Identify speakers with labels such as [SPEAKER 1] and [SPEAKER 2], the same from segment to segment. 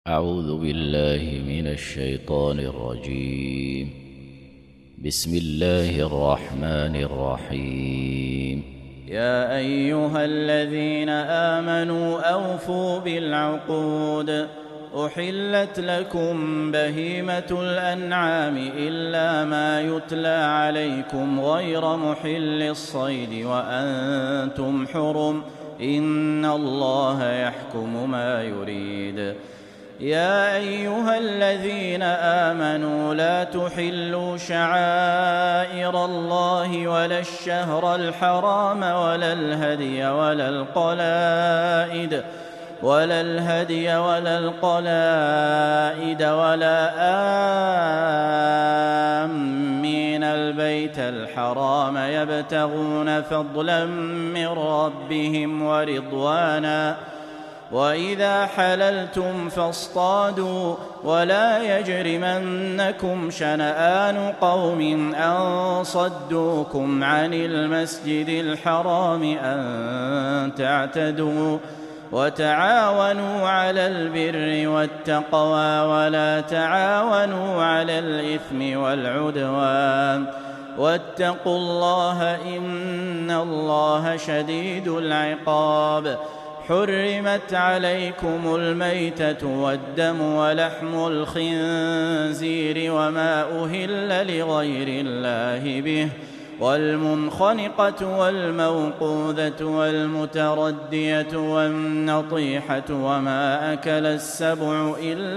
[SPEAKER 1] أعوذ بالله من الشيطان الرجيم. بسم الله الرحمن الرحيم.
[SPEAKER 2] يا أيها الذين آمنوا أوفوا بالعقود. أحلت لكم بهيمة الأنعام إلا ما يتلى عليكم غير محل الصيد وأنتم حرم، إن الله يحكم ما يريد. يا أيها الذين آمنوا لا تحلوا شعائر الله ولا الشهر الحرام ولا الهدي ولا القلائد ولا آمين البيت الحرام يبتغون فضلا من ربهم ورضوانا. وإذا حللتم فاصطادوا ولا يجرمنكم شنآن قوم أن صدوكم عن المسجد الحرام أن تعتدوا. وتعاونوا على البر والتقوى ولا تعاونوا على الإثم والعدوان، واتقوا الله إن الله شديد العقاب. حرمت عليكم الميتة والدم ولحم الخنزير وما أهل لغير الله به، والمنخنقة والموقوذة والمتردية والنطيحة وما أكل السبع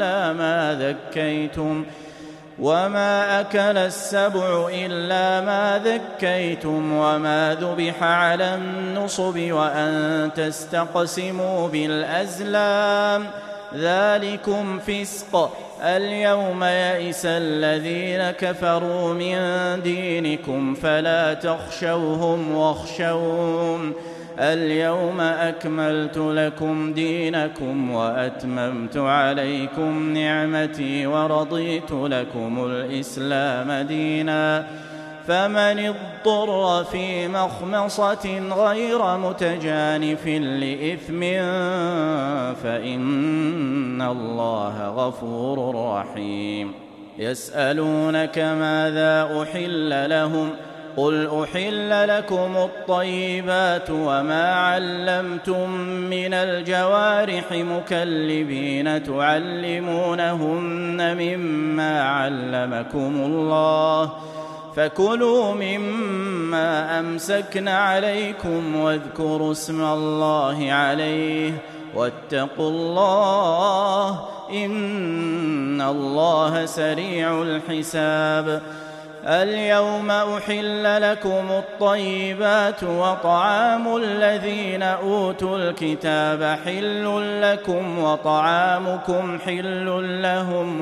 [SPEAKER 2] إلا ما ذكيتم وما ذبح على النصب وأن تستقسموا بالأزلام، ذلكم فسق. اليوم يئس الذين كفروا من دينكم فلا تخشوهم واخشون. اليوم أكملت لكم دينكم وأتممت عليكم نعمتي ورضيت لكم الإسلام دينا. فمن اضطر في مخمصة غير متجانف لإثم فإن الله غفور رحيم. يسألونك ماذا أحل لهم، قل أحل لكم الطيبات وما علمتم من الجوارح مكلبين تعلمونهن مما علمكم الله، فكلوا مما أمسكن عليكم واذكروا اسم الله عليه، واتقوا الله إن الله سريع الحساب. اليوم أحل لكم الطيبات وطعام الذين أوتوا الكتاب حل لكم وطعامكم حل لهم،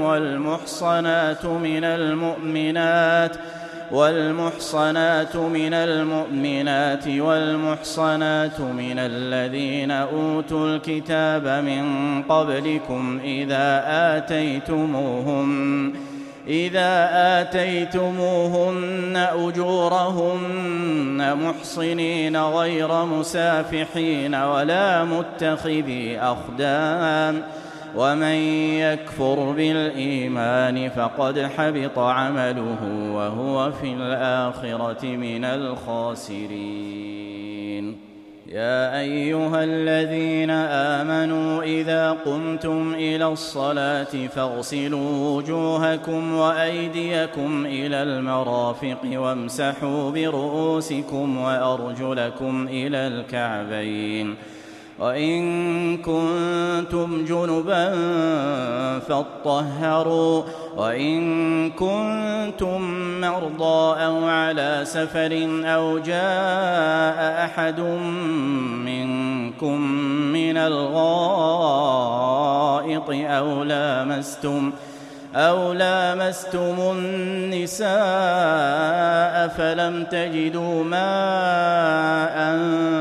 [SPEAKER 2] والمحصنات من المؤمنات والمحصنات من الذين أوتوا الكتاب من قبلكم إذا آتيتموهن أجورهن محصنين غير مسافحين ولا متخذي أخدان، ومن يكفر بالإيمان فقد حبط عمله وهو في الآخرة من الخاسرين. يا أيها الذين آمنوا إذا قمتم إلى الصلاة فاغسلوا وجوهكم وأيديكم إلى المرافق وامسحوا برؤوسكم وأرجلكم إلى الكعبين، وإن كنتم جنبا فاطهروا، وإن كنتم مرضى أو على سفر أو جاء أحد منكم من الغائط أو لامستم النساء فلم تجدوا ماء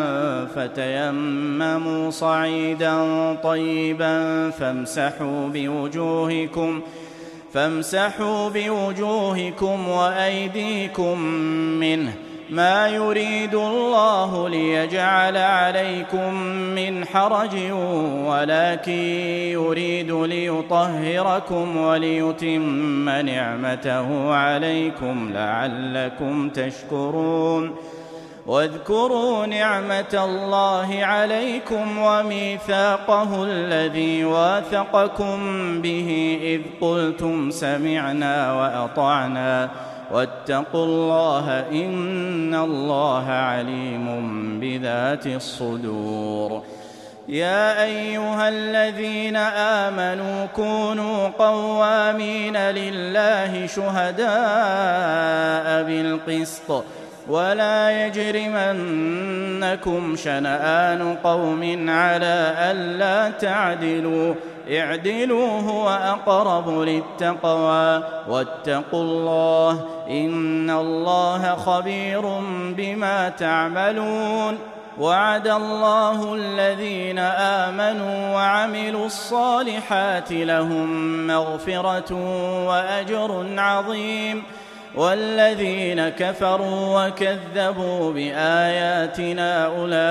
[SPEAKER 2] فتيمموا صعيدا طيبا فامسحوا بوجوهكم وأيديكم منه، ما يريد الله ليجعل عليكم من حرج ولكن يريد ليطهركم وليتم نعمته عليكم لعلكم تشكرون واذكروا نعمة الله عليكم وميثاقه الذي واثقكم به إذ قلتم سمعنا وأطعنا واتقوا الله إن الله عليم بذات الصدور. يا أيها الذين آمنوا كونوا قوامين لله شهداء بالقسط ولا يجرمنكم شنآن قوم على ألا تعدلوا اعدلوا هو أقرب للتقوى واتقوا الله إن الله خبير بما تعملون. وعد الله الذين آمنوا وعملوا الصالحات لهم مغفرة وأجر عظيم والذين كفروا وكذبوا بآياتنا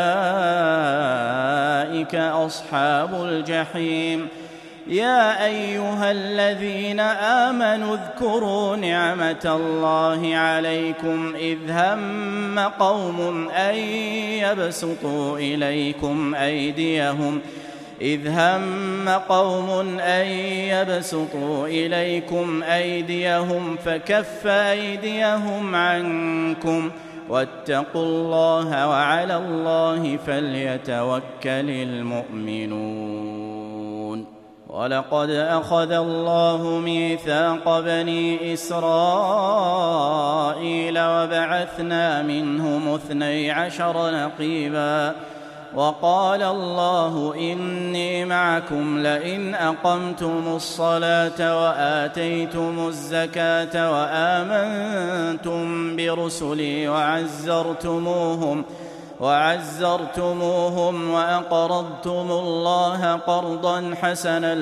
[SPEAKER 2] أولئك أصحاب الجحيم. يا أيها الذين آمنوا اذكروا نعمة الله عليكم إذ هم قوم أن يبسطوا إليكم أيديهم فكف أيديهم عنكم واتقوا الله وعلى الله فليتوكل المؤمنون. ولقد أخذ الله ميثاق بني إسرائيل وبعثنا منهم 12 نقيبا وقال الله إني معكم لئن أقمتم الصلاة وآتيتم الزكاة وآمنتم برسلي وعزرتموهم وأقرضتم الله قرضا حسنا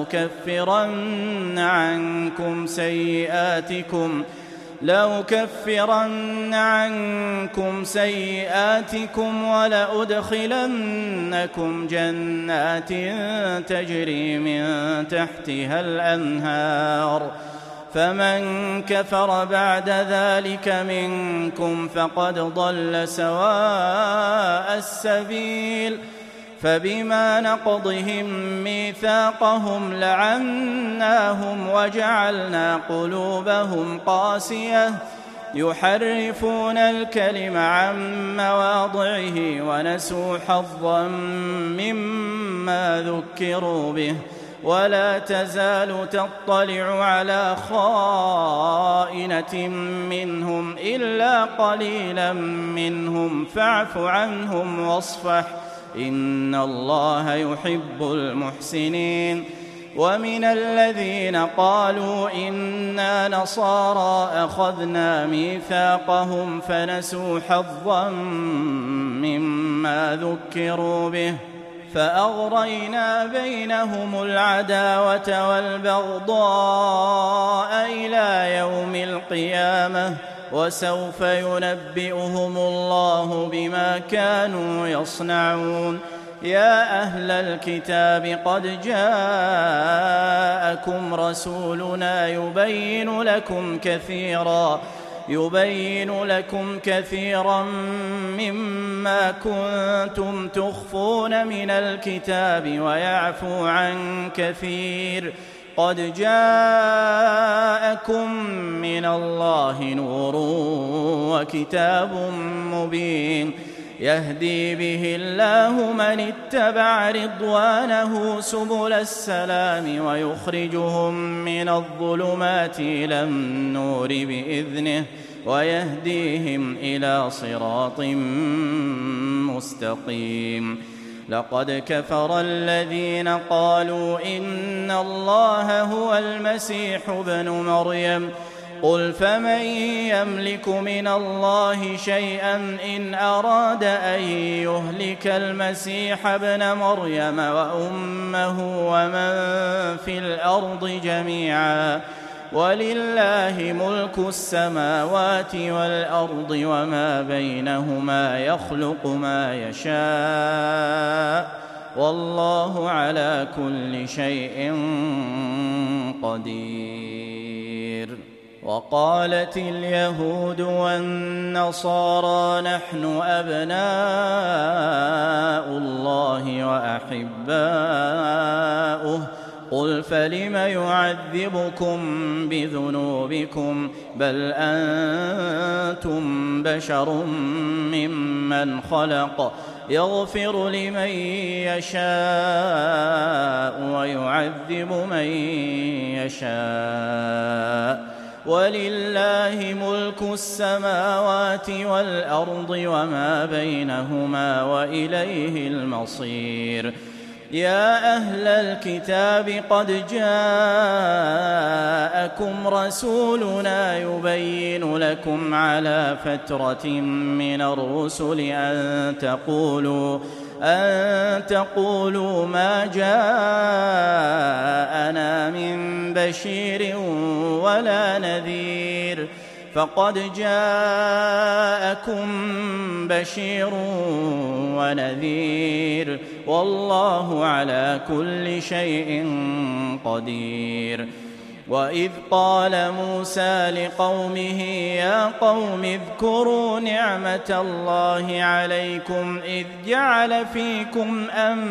[SPEAKER 2] لأكفرن عنكم سيئاتكم ولأدخلنكم جنات تجري من تحتها الأنهار فمن كفر بعد ذلك منكم فقد ضل سواء السبيل. فبما نقضهم ميثاقهم لعناهم وجعلنا قلوبهم قاسية يحرفون الكلم عن مواضعه ونسوا حظا مما ذكروا به ولا تزال تطلع على خائنة منهم إلا قليلا منهم فاعف عنهم واصفح إن الله يحب المحسنين. ومن الذين قالوا إنا نصارى أخذنا ميثاقهم فنسوا حظا مما ذكروا به فأغرينا بينهم العداوة والبغضاء إلى يوم القيامة وسوف ينبئهم الله بما كانوا يصنعون. يا أهل الكتاب قد جاءكم رسولنا يبين لكم كثيرا مما كنتم تخفون من الكتاب ويعفو عن كثير. قد جاءكم من الله نور وكتاب مبين يهدي به الله من اتبع رضوانه سبل السلام ويخرجهم من الظلمات إلى النور بإذنه ويهديهم إلى صراط مستقيم. لقد كفر الذين قالوا إن الله هو المسيح ابن مريم قل فمن يملك من الله شيئا إن أراد أن يهلك المسيح ابن مريم وأمه ومن في الأرض جميعا ولله ملك السماوات والأرض وما بينهما يخلق ما يشاء والله على كل شيء قدير. وقالت اليهود والنصارى نحن أبناء الله وأحباؤه قل فلم يعذبكم بذنوبكم بل أنتم بشر ممن خلق يغفر لمن يشاء ويعذب من يشاء ولله ملك السماوات والأرض وما بينهما وإليه المصير. يا أهل الكتاب قد جاءكم رسولنا يبين لكم على فترة من الرسل أن تقولوا ما جاءنا من بشير ولا نذير فقد جاءكم بشير ونذير والله على كل شيء قدير. وإذ قال موسى لقومه يا قوم اذكروا نعمة الله عليكم إذ جعل فيكم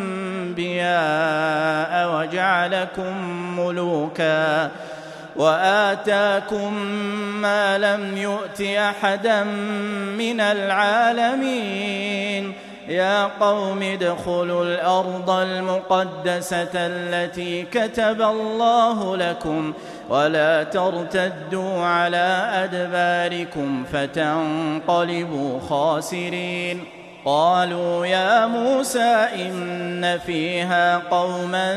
[SPEAKER 2] أنبياء وجعلكم ملوكا وآتاكم ما لم يؤت أحدا من العالمين. يا قوم ادخلوا الأرض المقدسة التي كتب الله لكم ولا ترتدوا على أدباركم فتنقلبوا خاسرين. قالوا يا موسى إن فيها قوما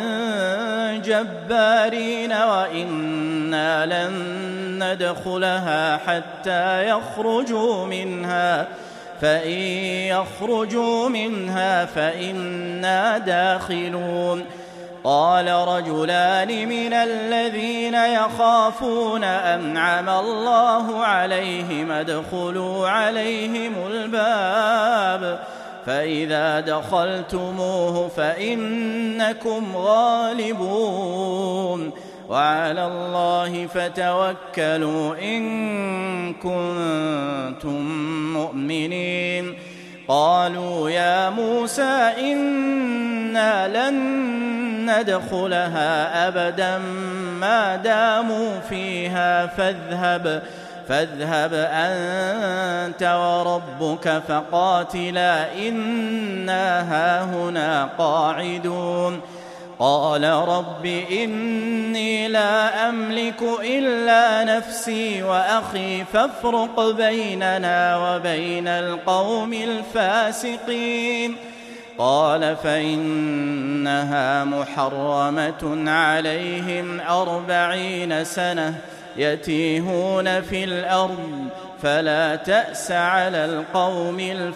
[SPEAKER 2] جبارين وإنا لن ندخلها حتى يخرجوا منها فإن يخرجوا منها فإنا داخلون. قال رجلان من الذين يخافون أنعم الله عليهم ادخلوا عليهم الباب فإذا دخلتموه فإنكم غالبون وعلى الله فتوكلوا إن كنتم مؤمنين. قالوا يا موسى إنا لن ندخلها أبدا ما داموا فيها فاذهب أنت وربك فقاتلا إنا هاهنا قاعدون. قال رب إني لا أملك إلا نفسي وأخي فافرق بيننا وبين القوم الفاسقين. قال فإنها محرمة عليهم 40 سنة يتيهون في الأرض فلا تأس على القوم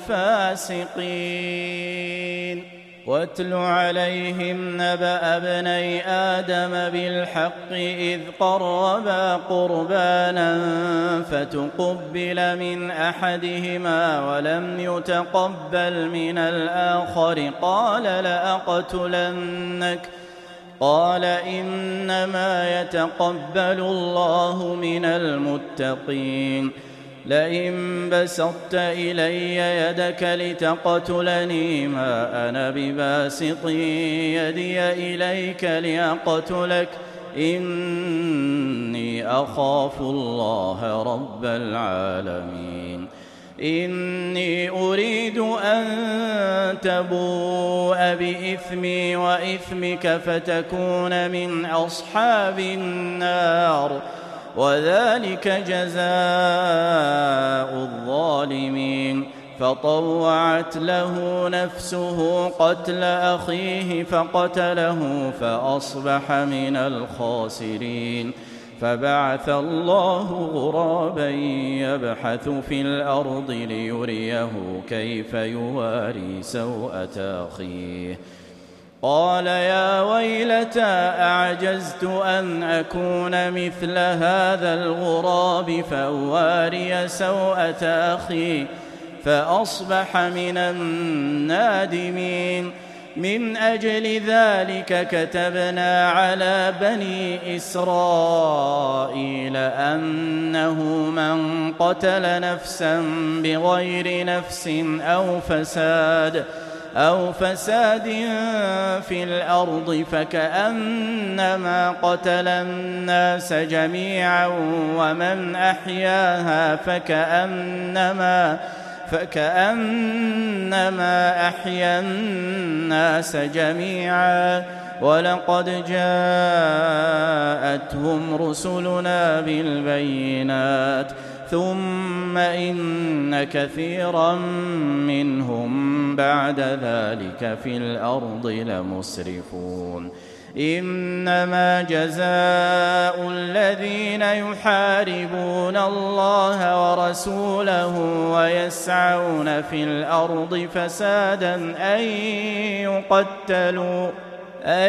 [SPEAKER 2] الفاسقين. واتل عليهم نبأ ابني آدم بالحق إذ قربا قربانا فتقبل من أحدهما ولم يتقبل من الآخر قال لأقتلنك قال إنما يتقبل الله من المتقين. لئن بسطت إلي يدك لتقتلني ما أنا بباسط يدي إليك لأقتلك إني أخاف الله رب العالمين. إني أريد أن تبوء بإثمي وإثمك فتكون من أصحاب النار وذلك جزاء الظالمين. فطوعت له نفسه قتل أخيه فقتله فأصبح من الخاسرين. فبعث الله غرابا يبحث في الأرض ليريه كيف يواري سوءة أخيه قال يا ويلتى أعجزت أن أكون مثل هذا الغراب فأواري سوءة أخي فأصبح من النادمين. من أجل ذلك كتبنا على بني إسرائيل أنه من قتل نفسا بغير نفس أو فساد في الأرض فكأنما قتل الناس جميعا ومن أحياها فكأنما أحيا الناس جميعا. ولقد جاءتهم رسلنا بالبينات ثم إن كثيرا منهم بعد ذلك في الأرض لمسرفون. إنما جزاء الذين يحاربون الله ورسوله ويسعون في الأرض فسادا أن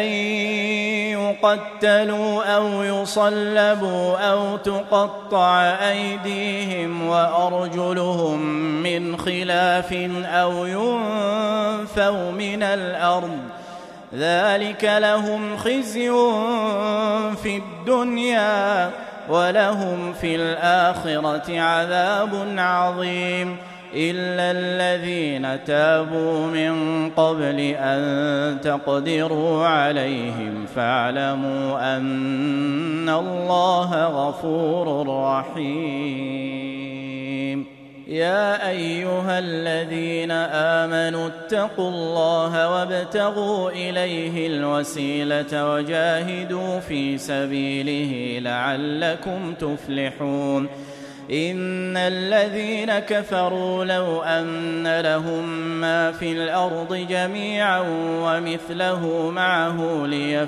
[SPEAKER 2] يقتلوا أو يصلبوا أو تقطع أيديهم وأرجلهم من خلاف أو ينفوا من الأرض. ذلك لهم خزي في الدنيا ولهم في الآخرة عذاب عظيم. إلا الذين تابوا من قبل أن تقدروا عليهم فاعلموا أن الله غفور رحيم. يا أيها الذين آمنوا اتقوا الله وابتغوا إليه الوسيلة وجاهدوا في سبيله لعلكم تفلحون. إن الذين كفروا لو أن لهم ما في الأرض جميعا ومثله معه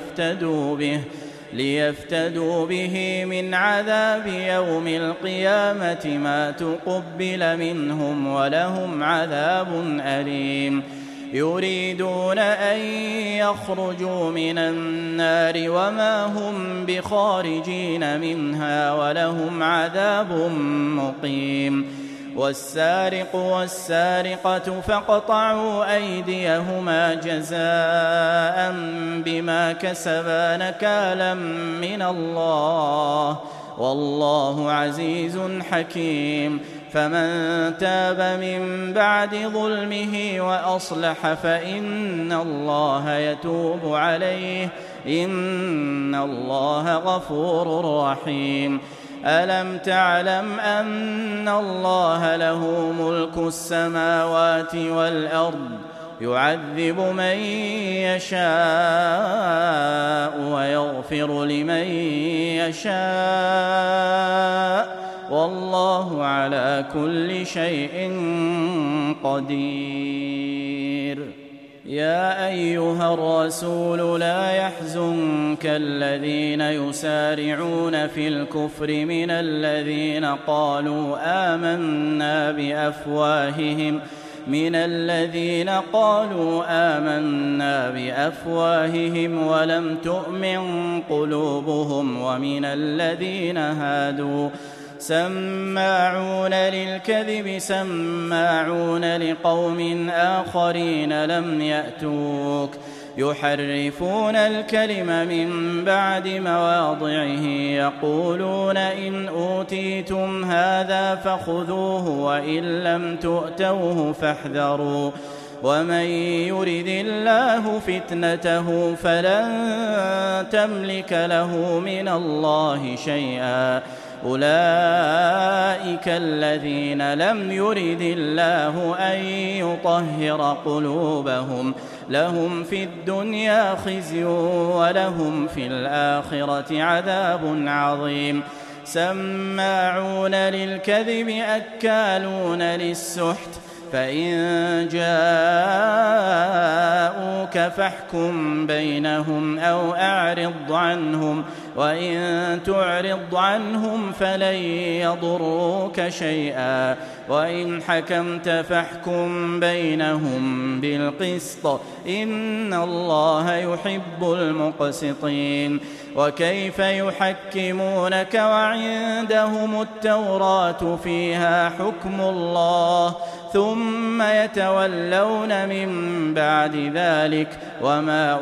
[SPEAKER 2] ليفتدوا به من عذاب يوم القيامة ما تقبل منهم ولهم عذاب أليم. يريدون أن يخرجوا من النار وما هم بخارجين منها ولهم عذاب مقيم. والسارق والسارقة فاقطعوا أيديهما جزاء بما كسبا نكالا من الله والله عزيز حكيم. فمن تاب من بعد ظلمه وأصلح فإن الله يتوب عليه إن الله غفور رحيم. ألم تعلم أن الله له ملك السماوات والأرض يعذب من يشاء ويغفر لمن يشاء والله على كل شيء قدير. يا أيها الرسول لا يحزنك الذين يسارعون في الكفر من الذين قالوا آمنا بأفواههم ولم تؤمن قلوبهم ومن الذين هادوا سماعون للكذب سماعون لقوم آخرين لم يأتوك يحرفون الكلم من بعد مواضعه يقولون إن أوتيتم هذا فخذوه وإن لم تؤتوه فاحذروا ومن يرد الله فتنته فلن تملك له من الله شيئا أولئك الذين لم يرد الله أن يطهر قلوبهم لهم في الدنيا خزي ولهم في الآخرة عذاب عظيم. سماعون للكذب أكالون للسحت فإن جاءوك فاحكم بينهم أو أعرض عنهم وإن تعرض عنهم فلن يضروك شيئا وإن حكمت فاحكم بينهم بالقسط إن الله يحب المقسطين وكيف يحكمونك وعندهم التوراة فيها حكم الله ثم يتولون من بعد ذلك وما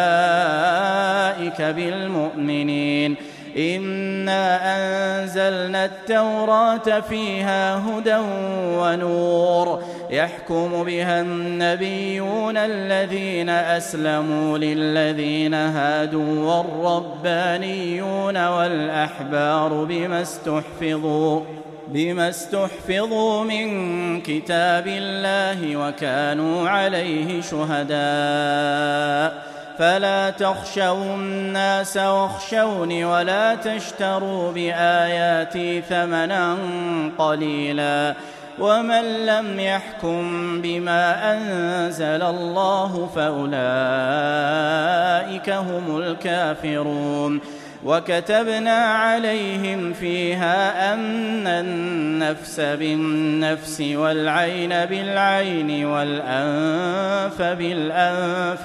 [SPEAKER 2] أولئك بالمؤمنين إنا أنزلنا التوراة فيها هدى ونور يحكم بها النبيون الذين أسلموا للذين هادوا والربانيون والأحبار بما استحفظوا من كتاب الله وكانوا عليه شهداء فلا تخشوا الناس واخشوني ولا تشتروا بآياتي ثمنا قليلا ومن لم يحكم بما أنزل الله فأولئك هم الكافرون وكتبنا عليهم فيها أن النفس بالنفس والعين بالعين والأنف بالأنف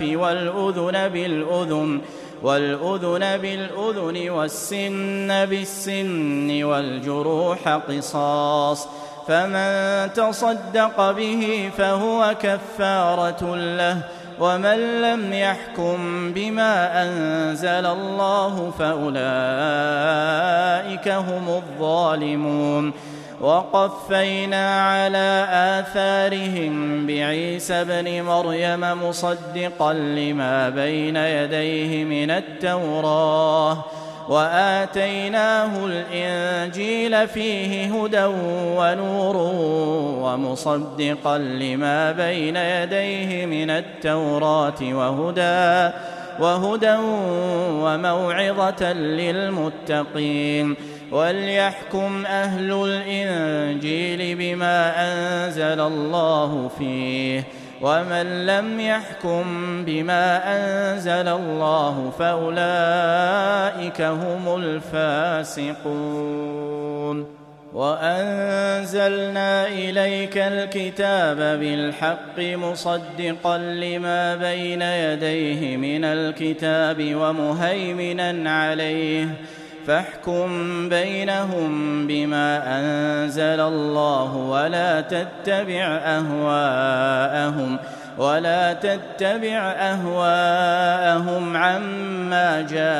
[SPEAKER 2] والأذن بالأذن والسن بالسن والجروح قصاص فمن تصدق به فهو كفارة له ومن لم يحكم بما أنزل الله فأولئك هم الظالمون وقفينا على آثارهم بعيسى ابن مريم مصدقا لما بين يديه من التوراة وآتيناه الإنجيل فيه هدى ونور ومصدقا لما بين يديه من التوراة وهدى وموعظة للمتقين وليحكم أهل الإنجيل بما أنزل الله فيه ومن لم يحكم بما أنزل الله فأولئك هم الفاسقون وأنزلنا إليك الكتاب بالحق مصدقا لما بين يديه من الكتاب ومهيمنا عليه فاحكم بينهم بما أنزل الله ولا تتبع أهواءهم عما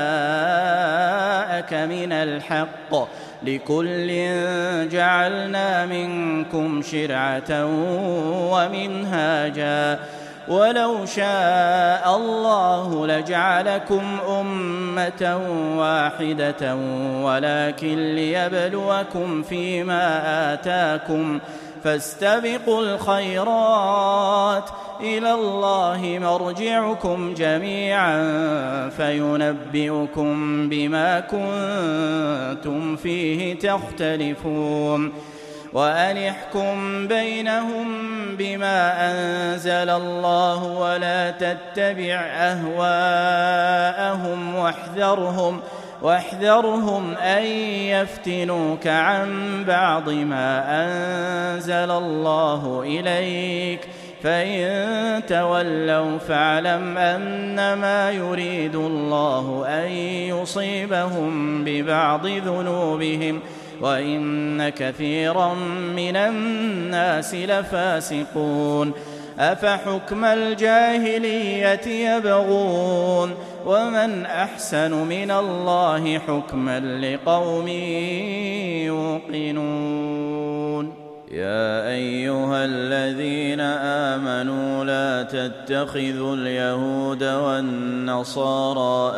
[SPEAKER 2] جاءك من الحق لكل جعلنا منكم شرعة ومنهاجا ولو شاء الله لجعلكم أمة واحدة ولكن ليبلوكم فيما آتاكم فاستبقوا الخيرات إلى الله مرجعكم جميعا فينبئكم بما كنتم فيه تختلفون وأن احكم بينهم بما أنزل الله ولا تتبع أهواءهم واحذرهم أن يفتنوك عن بعض ما أنزل الله إليك فإن تولوا فاعلم أنما يريد الله أن يصيبهم ببعض ذنوبهم وإن كثيرا من الناس لفاسقون أفحكم الجاهلية يبغون ومن أحسن من الله حكما لقوم يوقنون يا أيها الذين آمنوا لا تتخذوا اليهود والنصارى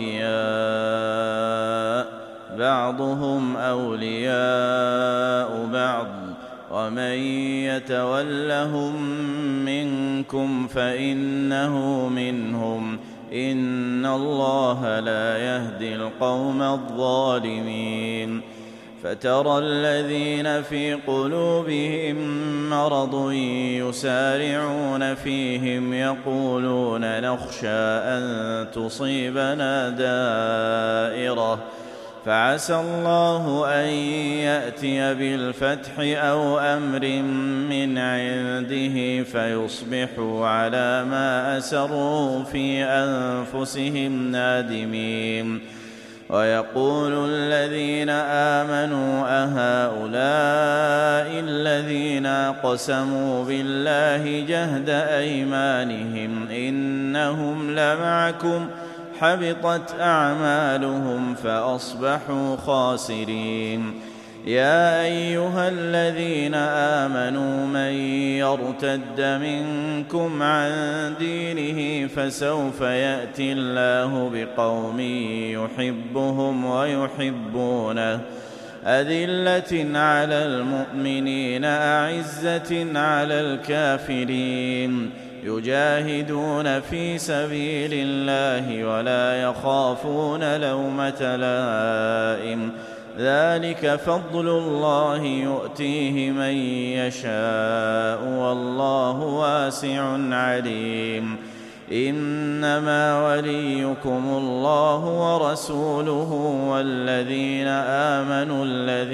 [SPEAKER 2] أولياء بعضهم أولياء بعض ومن يتولهم منكم فإنه منهم إن الله لا يهدي القوم الظالمين فترى الذين في قلوبهم مرض يسارعون فيهم يقولون نخشى أن تصيبنا دائرة فعسى الله أن يأتي بالفتح أو أمر من عنده فيصبحوا على ما أسروا في أنفسهم نادمين ويقول الذين آمنوا أهؤلاء الذين أقسموا بالله جهد أيمانهم إنهم لمعكم حبطت أعمالهم فأصبحوا خاسرين يا أيها الذين آمنوا من يرتد منكم عن دينه فسوف يأتي الله بقوم يحبهم ويحبونه أذلة على المؤمنين أعزة على الكافرين يجاهدون في سبيل الله ولا يخافون لومة لائم ذلك فضل الله يؤتيه من يشاء والله واسع عليم إنما وليكم الله ورسوله والذين آمنوا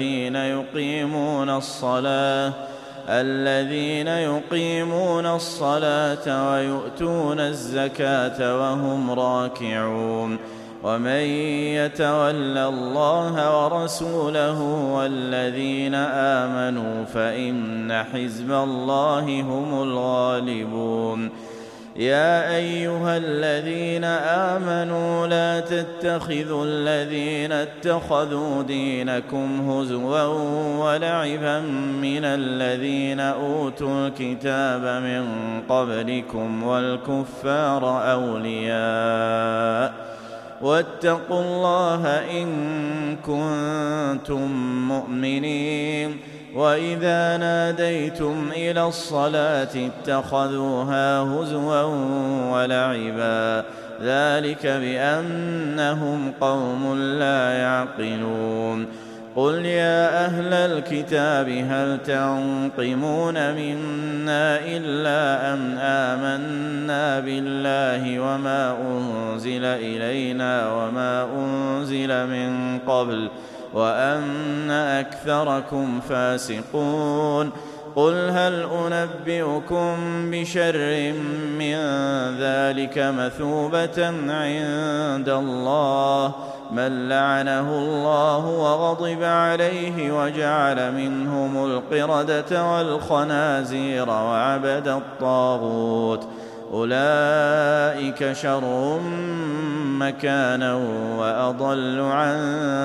[SPEAKER 2] الذين يقيمون الصلاة ويؤتون الزكاة وهم راكعون ومن يتول الله ورسوله والذين آمنوا فإن حزب الله هم الغالبون يا أيها الذين آمنوا لا تتخذوا الذين اتخذوا دينكم هزوا ولعبا من الذين أوتوا الكتاب من قبلكم والكفار أولياء واتقوا الله إن كنتم مؤمنين وإذا ناديتم إلى الصلاة اتخذوها هزوا ولعبا ذلك بأنهم قوم لا يعقلون قل يا أهل الكتاب هل تنقمون منا إلا أن آمنا بالله وما أنزل إلينا وما أنزل من قبل وأن أكثركم فاسقون قل هل أنبئكم بشر من ذلك مثوبة عند الله من لعنه الله وغضب عليه وجعل منهم القردة والخنازير وعبد الطاغوت أولئك شر مكانا وأضل عن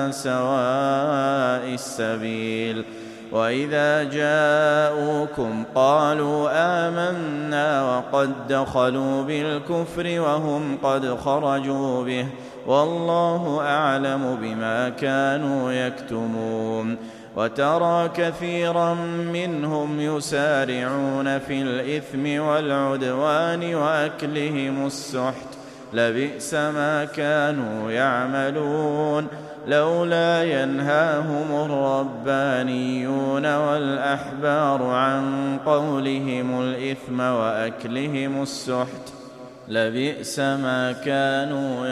[SPEAKER 2] سواء السبيل وإذا جاءوكم قالوا آمنا وقد دخلوا بالكفر وهم قد خرجوا به والله أعلم بما كانوا يكتمون وترى كثيرا منهم يسارعون في الإثم والعدوان وأكلهم السحت لبئس ما كانوا يعملون لولا ينهاهم الربانيون والأحبار عن قولهم الإثم وأكلهم السحت لبئس ما كانوا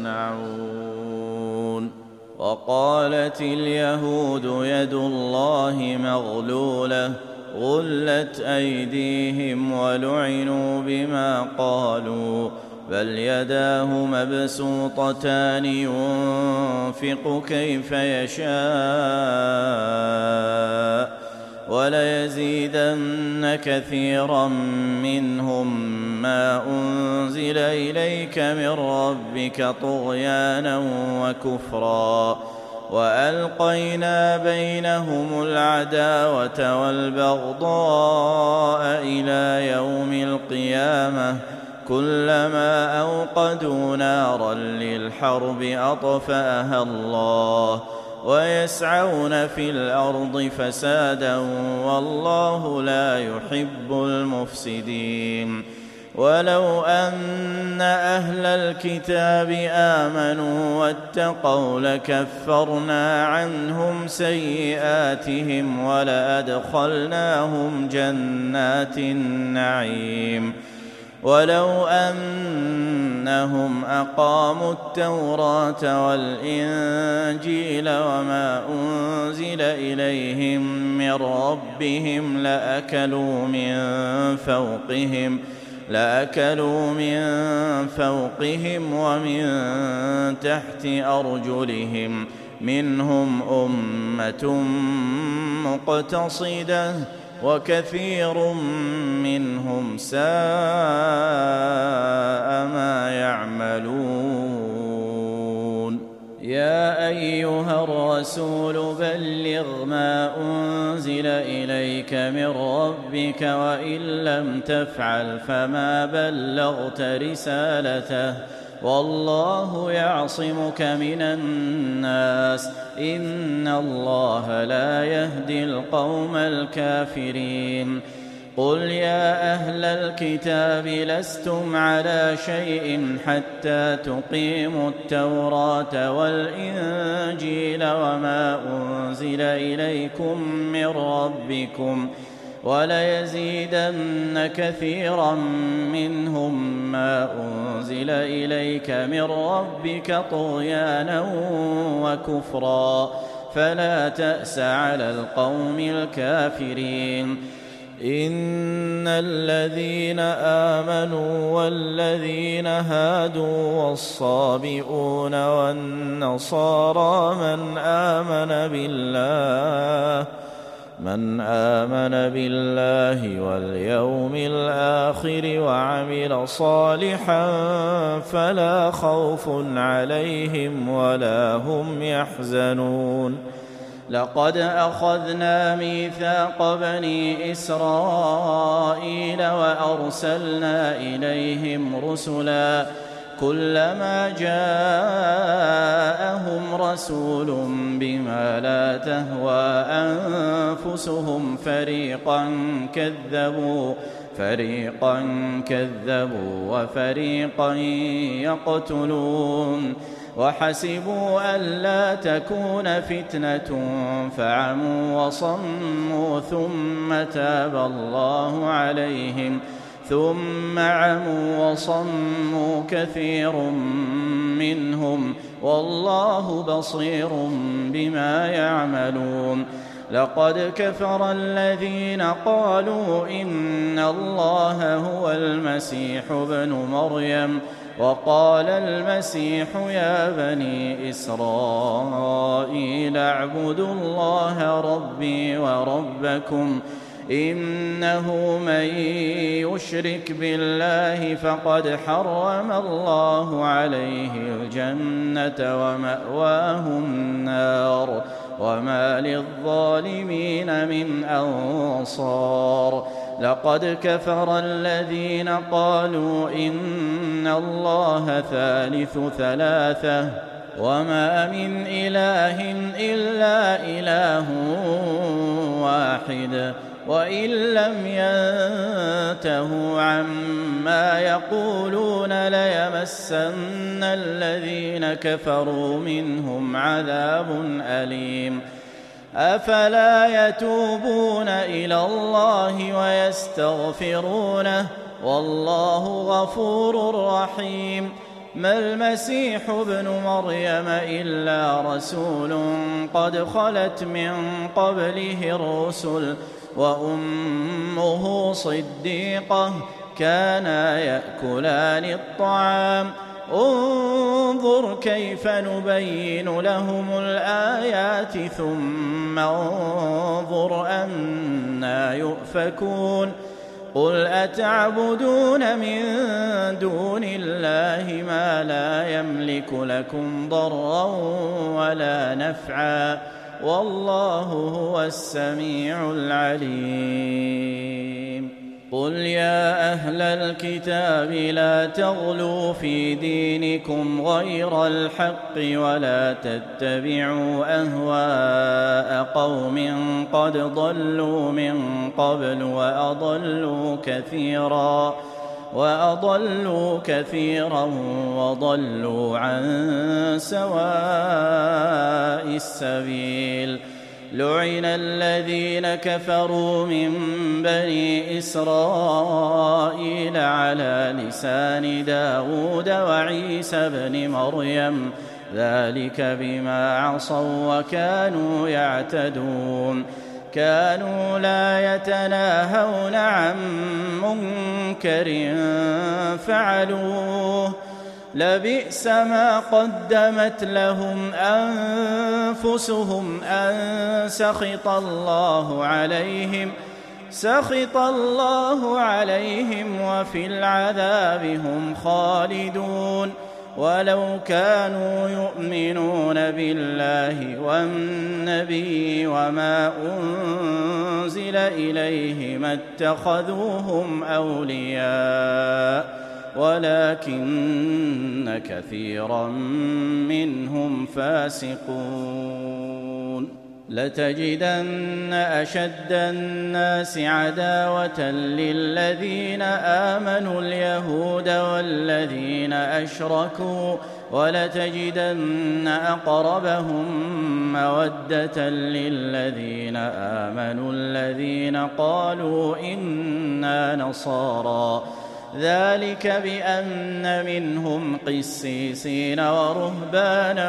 [SPEAKER 2] يصنعون وقالت اليهود يد الله مغلولة غلت أيديهم ولعنوا بما قالوا بل يداه مبسوطتان ينفق كيف يشاء وليزيدن كثيرا منهم ما أنزل إليك من ربك طغيانا وكفرا وألقينا بينهم العداوة والبغضاء إلى يوم القيامة كلما أوقدوا نارا للحرب أطفأها الله ويسعون في الأرض فسادا والله لا يحب المفسدين ولو أن أهل الكتاب آمنوا واتقوا لكفرنا عنهم سيئاتهم ولأدخلناهم جنات النعيم ولو أنهم أقاموا التوراة والإنجيل وما أنزل إليهم من ربهم لأكلوا من فوقهم ومن تحت أرجلهم منهم أمة مقتصدة وكثير منهم ساء ما يعملون. يا أيها الرسول بلغ ما أنزل إليك من ربك وإن لم تفعل فما بلغت رسالته والله يعصمك من الناس إن الله لا يهدي القوم الكافرين. قل يا أهل الكتاب لستم على شيء حتى تقيموا التوراة والإنجيل وما أنزل إليكم من ربكم وليزيدن كثيرا منهم ما أنزل إليك من ربك طغيانا وكفرا فلا تأس على القوم الكافرين. إن الذين آمنوا والذين هادوا والصابئون والنصارى من آمن بالله واليوم الآخر وعمل صالحا فلا خوف عليهم ولا هم يحزنون. لقد أخذنا ميثاق بني إسرائيل وأرسلنا إليهم رسلا كلما جاءهم رسول بما لا تهوى أنفسهم فريقا كذبوا وفريقا يقتلون وحسبوا ألا تكون فتنة فعموا وصموا ثم تاب الله عليهم ثم عموا وصموا كثير منهم والله بصير بما يعملون. لقد كفر الذين قالوا إن الله هو المسيح ابن مريم وقال المسيح يا بني إسرائيل اعبدوا الله ربي وربكم إنه من يشرك بالله فقد حرم الله عليه الجنة ومأواه النار وما للظالمين من أنصار. لقد كفر الذين قالوا إن الله ثالث ثلاثة وما من إله إلا إله واحد وإن لم ينتهوا عما يقولون ليمسن الذين كفروا منهم عذاب أليم. أفلا يتوبون إلى الله ويستغفرونه والله غفور رحيم. ما المسيح ابن مريم إلا رسول قد خلت من قبله الرسل وأمه صديقة كانا يأكلان الطعام انظر كيف نبين لهم الآيات ثم انظر أنا يؤفكون. قل أتعبدون من دون الله ما لا يملك لكم ضرا ولا نفعا والله هو السميع العليم. قل يا أهل الكتاب لا تغلوا في دينكم غير الحق ولا تتبعوا أهواء قوم قد ضلوا من قبل وأضلوا كثيرا وأضلوا كثيرا وضلوا عن سواء السبيل. لعن الذين كفروا من بني إسرائيل على لسان داود وعيسى بن مريم ذلك بما عصوا وكانوا يعتدون. كانوا لا يتناهون عن منكر فعلوه لبئس ما قدمت لهم أنفسهم أن سخط الله عليهم وفي العذاب هم خالدون. ولو كانوا يؤمنون بالله والنبي وما أنزل إليه ما اتخذوهم أولياء ولكن كثيرا منهم فاسقون. لتجدن أشد الناس عداوة للذين آمنوا اليهود والذين أشركوا ولتجدن أقربهم مودة للذين آمنوا الذين قالوا إنا نصارى ذلك بأن منهم قسيسين ورهبانا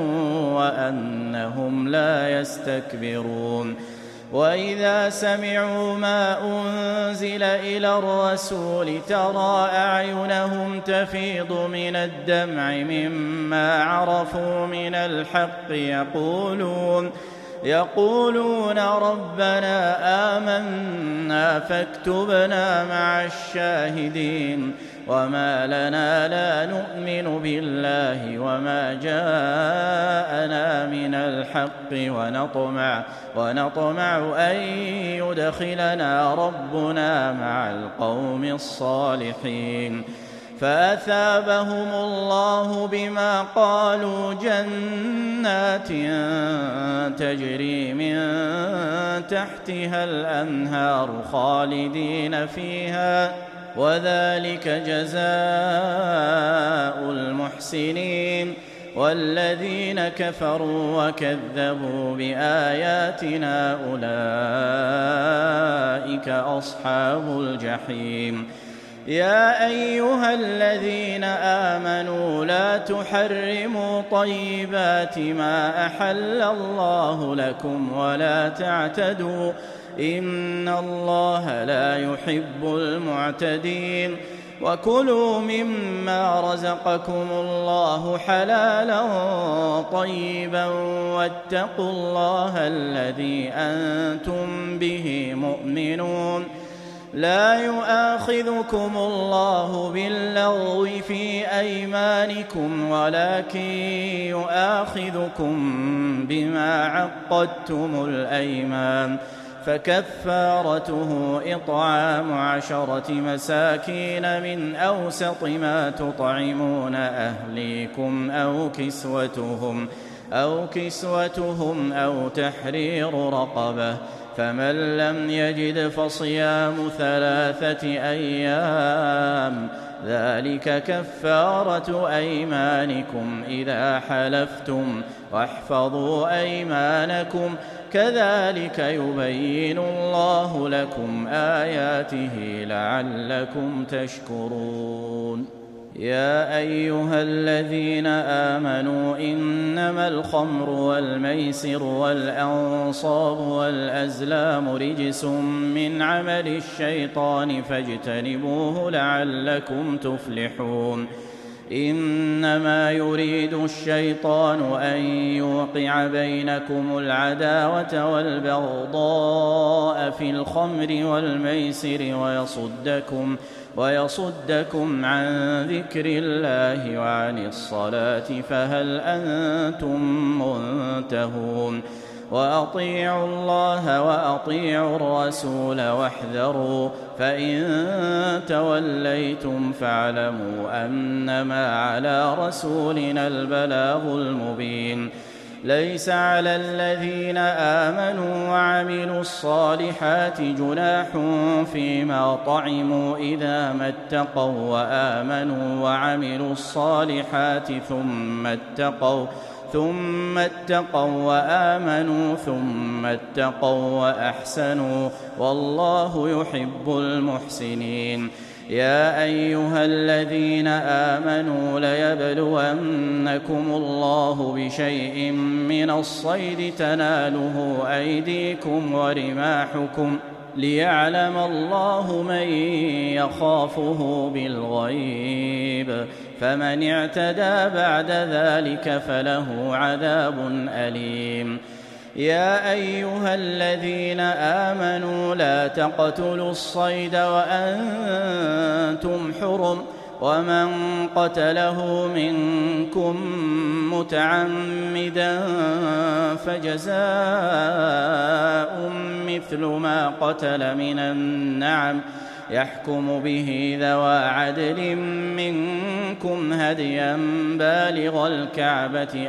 [SPEAKER 2] وأنهم لا يستكبرون. وإذا سمعوا ما أنزل إلى الرسول ترى أعينهم تفيض من الدمع مما عرفوا من الحق يقولون ربنا آمنا فاكتبنا مع الشاهدين. وما لنا لا نؤمن بالله وما جاءنا من الحق ونطمع أن يدخلنا ربنا مع القوم الصالحين. فأثابهم الله بما قالوا جنات تجري من تحتها الأنهار خالدين فيها وذلك جزاء المحسنين. والذين كفروا وكذبوا بآياتنا أولئك أصحاب الجحيم. يا أيها الذين آمنوا لا تحرموا طيبات ما أحل الله لكم ولا تعتدوا إن الله لا يحب المعتدين. وكلوا مما رزقكم الله حلالا طيبا واتقوا الله الذي أنتم به مؤمنون. لا يؤاخذكم الله باللغو في أيمانكم ولكن يؤاخذكم بما عقدتم الأيمان فكفارته إطعام 10 مساكين من أوسط ما تطعمون أهليكم أو كسوتهم أو تحرير رقبة. فمن لم يجد فصيام 3 أيام ذلك كفارة أيمانكم إذا حلفتم واحفظوا أيمانكم كذلك يبين الله لكم آياته لعلكم تشكرون. يا أيها الذين آمنوا إنما الخمر والميسر والأنصاب والأزلام رجس من عمل الشيطان فاجتنبوه لعلكم تفلحون. إنما يريد الشيطان أن يوقع بينكم العداوة والبغضاء في الخمر والميسر ويصدكم عن ذكر الله وعن الصلاة فهل أنتم منتهون. وأطيعوا الله وأطيعوا الرسول واحذروا فإن توليتم فاعلموا أنما على رسولنا البلاغ المبين. ليس على الذين آمنوا وعملوا الصالحات جناح فيما طعموا إذا ما اتقوا وآمنوا وعملوا الصالحات ثم اتقوا وآمنوا ثم اتقوا وأحسنوا والله يحب المحسنين. يا أيها الذين آمنوا ليبلونكم الله بشيء من الصيد تناله أيديكم ورماحكم ليعلم الله من يخافه بالغيب، فمن اعتدى بعد ذلك فله عذاب أليم. يا أيها الذين آمنوا لا تقتلوا الصيد وأنتم حرم، ومن قتله منكم متعمدا فجزاء مثل ما قتل من النعم يحكم به ذوى عدل منكم هديا بالغ الكعبة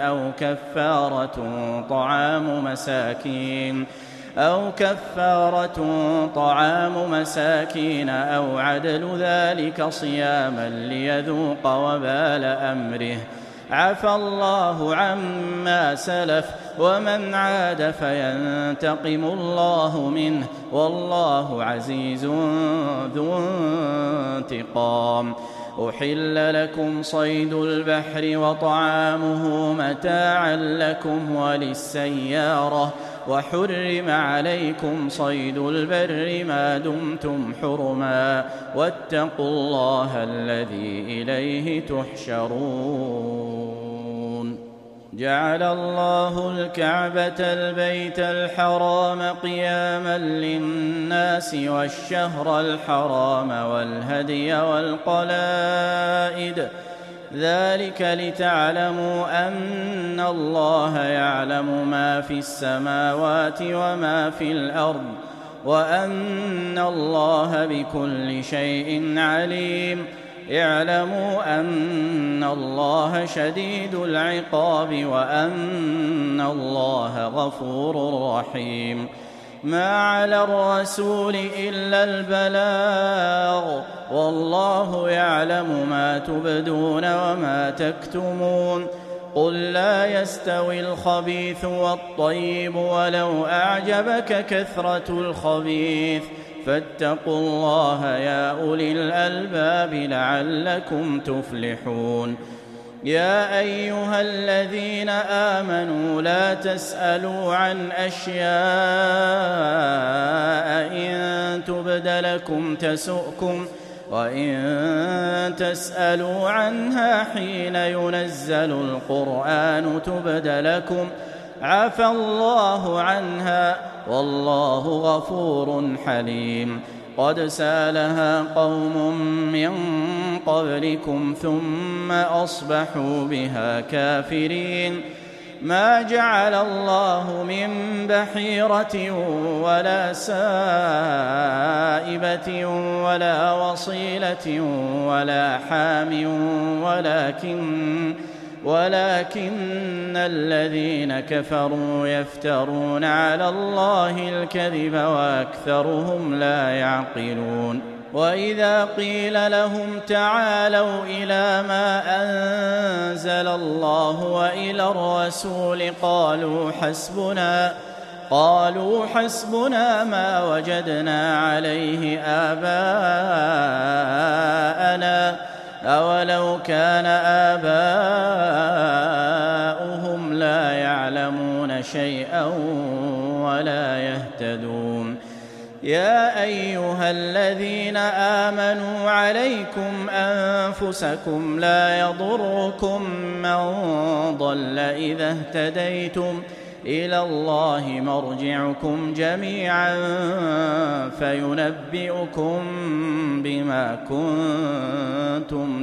[SPEAKER 2] أو كفارة طعام مساكين أو عدل ذلك صياما ليذوق وبال أمره. عفى الله عما سلف، ومن عاد فينتقم الله منه، والله عزيز ذو انتقام. أحل لكم صيد البحر وطعامه متاعا لكم وللسيارة، وحرم عليكم صيد البر ما دمتم حرما، واتقوا الله الذي إليه تحشرون. جعل الله الكعبة البيت الحرام قياما للناس والشهر الحرام والهدي والقلائد، ذلك لتعلموا أن الله يعلم ما في السماوات وما في الأرض، وأن الله بكل شيء عليم. اعلموا أن الله شديد العقاب وأن الله غفور رحيم. ما على الرسول إلا البلاغ، والله يعلم ما تبدون وما تكتمون. قل لا يستوي الخبيث والطيب ولو أعجبك كثرة الخبيث، فاتقوا الله يا أولي الألباب لعلكم تفلحون. يا أيها الذين آمنوا لا تسألوا عن أشياء إن تبد لكم تسؤكم، وإن تسألوا عنها حين ينزل القرآن تبد لكم عفى الله عنها، والله غفور حليم. قد سالها قوم من قبلكم ثم أصبحوا بها كافرين. ما جعل الله من بحيرة ولا سائبة ولا وصيلة ولا حام، ولكن الذين كفروا يفترون على الله الكذب وأكثرهم لا يعقلون. وإذا قيل لهم تعالوا إلى ما أنزل الله وإلى الرسول قالوا حسبنا ما وجدنا عليه آباءنا، أولو كان آباؤهم لا يعلمون شيئا ولا يهتدون. يا أيها الذين آمنوا عليكم أنفسكم لا يضركم من ضل إذا اهتديتم، إلى الله مرجعكم جميعا فينبئكم بما كنتم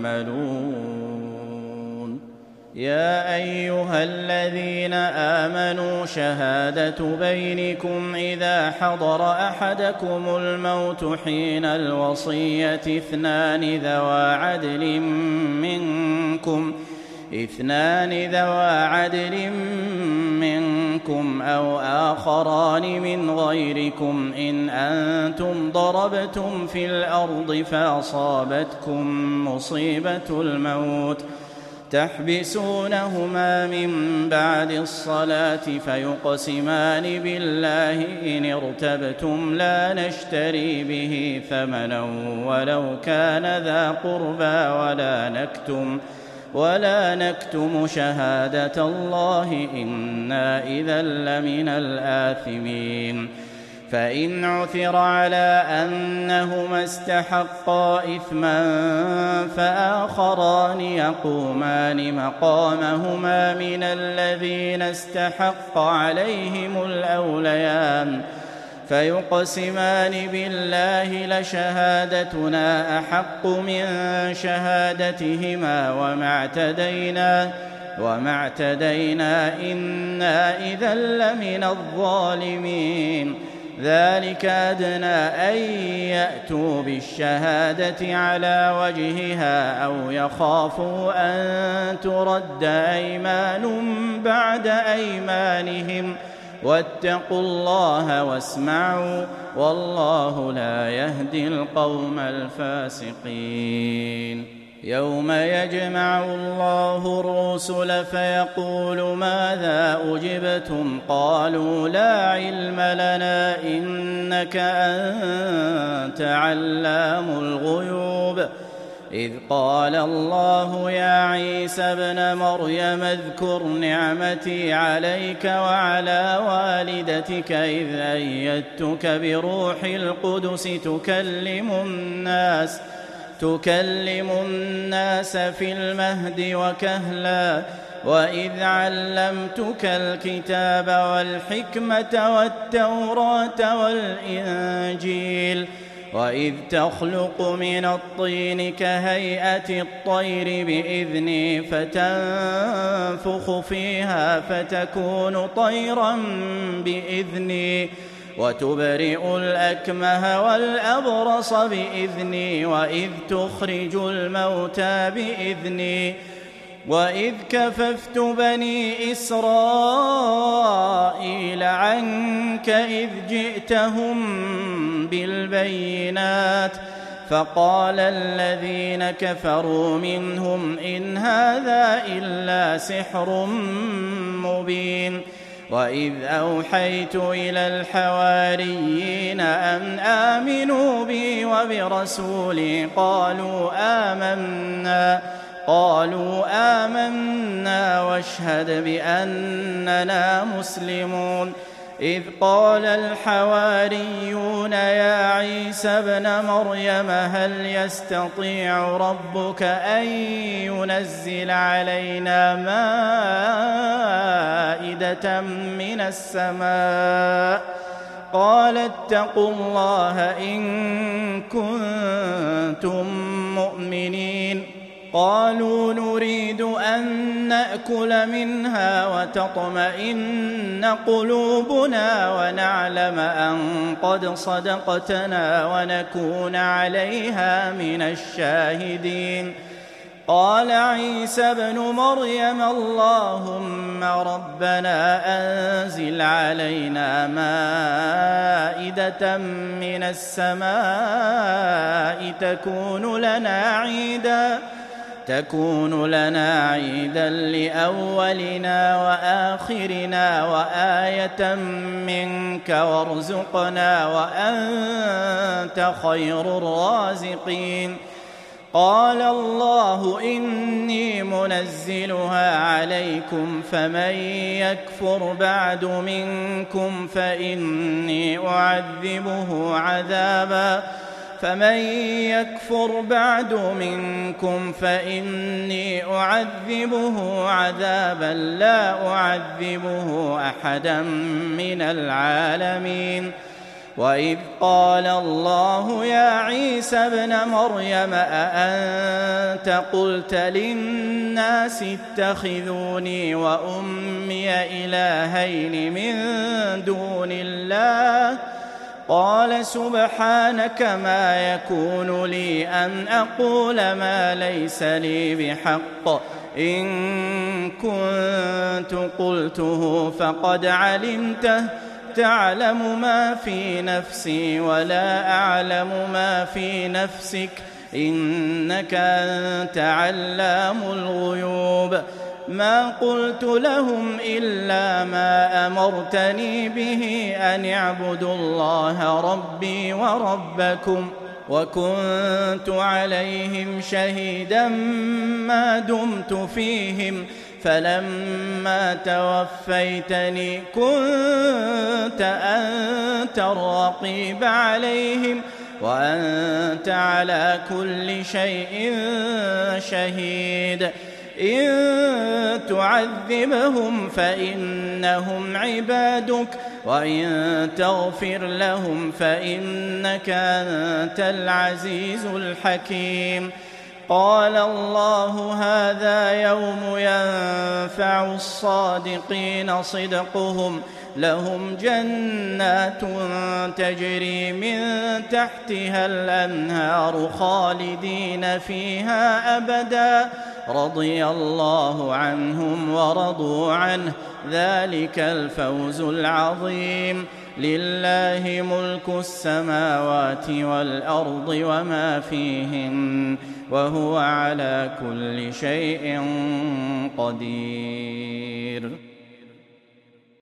[SPEAKER 2] تعملون. يا أيها الذين آمنوا شهادة بينكم إذا حضر أحدكم الموت حين الوصية اثنان ذوى عدل منكم 2 ذوى عدل منكم أو آخران من غيركم إن أنتم ضربتم في الأرض فأصابتكم مصيبة الموت تحبسونهما من بعد الصلاة فيقسمان بالله إن ارتبتم لا نشتري به ثمنا ولو كان ذا قربى ولا نكتم شهادة الله إنا إذا لمن الآثمين فإن عثر على أنهما استحقا إثما فآخران يقومان مقامهما من الذين استحق عليهم الأوليان فيقسمان بالله لشهادتنا أحق من شهادتهما وما اعتدينا إنا إذا لمن الظالمين ذلك أدنى أن يأتوا بالشهادة على وجهها أو يخافوا أن ترد أيمان بعد أيمانهم واتقوا الله واسمعوا والله لا يهدي القوم الفاسقين يوم يجمع الله الرسل فيقول ماذا أجبتم قالوا لا علم لنا إنك أنت علام الغيوب إذ قال الله يا عيسى ابن مريم اذكر نعمتي عليك وعلى والدتك إذ أيدتك بروح القدس تكلم الناس في المهد وكهلا وإذ علمتك الكتاب والحكمة والتوراة والإنجيل وإذ تخلق من الطين كهيئة الطير بإذني فتنفخ فيها فتكون طيرا بإذني وتبرئ الأكمه والأبرص بإذني وإذ تخرج الموتى بإذني وإذ كففت بني إسرائيل عنك إذ جئتهم بالبينات فقال الذين كفروا منهم إن هذا إلا سحر مبين وإذ أوحيت إلى الحواريين أن آمنوا بي وبرسولي قالوا آمنا واشهد بأننا مسلمون إذ قال الحواريون يا عيسى ابن مريم هل يستطيع ربك أن ينزل علينا مائدة من السماء قال اتقوا الله إن كنتم مؤمنين قالوا نريد أن نأكل منها وتطمئن قلوبنا ونعلم أن قد صدقتنا ونكون عليها من الشاهدين قال عيسى ابن مريم اللهم ربنا أنزل علينا مائدة من السماء تكون لنا عيدا لأولنا وآخرنا وآية منك وارزقنا وأنت خير الرازقين قال الله إني منزلها عليكم فمن يكفر بعد منكم فإني أعذبه عذابا لا أعذبه أحدا من العالمين وإذ قال الله يا عيسى ابن مريم أأنت قلت للناس اتخذوني وأمي إلهين من دون الله قال سبحانك ما يكون لي أن أقول ما ليس لي بحق إن كنت قلته فقد علمته تعلم ما في نفسي ولا أعلم ما في نفسك إنك أنت علام الغيوب ما قلت لهم إلا ما أمرتني به أن اعبدوا الله ربي وربكم وكنت عليهم شهيدا ما دمت فيهم فلما توفيتني كنت أنت الرقيب عليهم وأنت على كل شيء شهيد إن تعذبهم فإنهم عبادك وإن تغفر لهم فإنك أنت العزيز الحكيم قال الله هذا يوم ينفع الصادقين صدقهم لهم جنات تجري من تحتها الأنهار خالدين فيها أبدا رضي الله عنهم ورضوا عنه ذلك الفوز العظيم لله ملك السماوات والأرض وما فيهن وهو على كل شيء قدير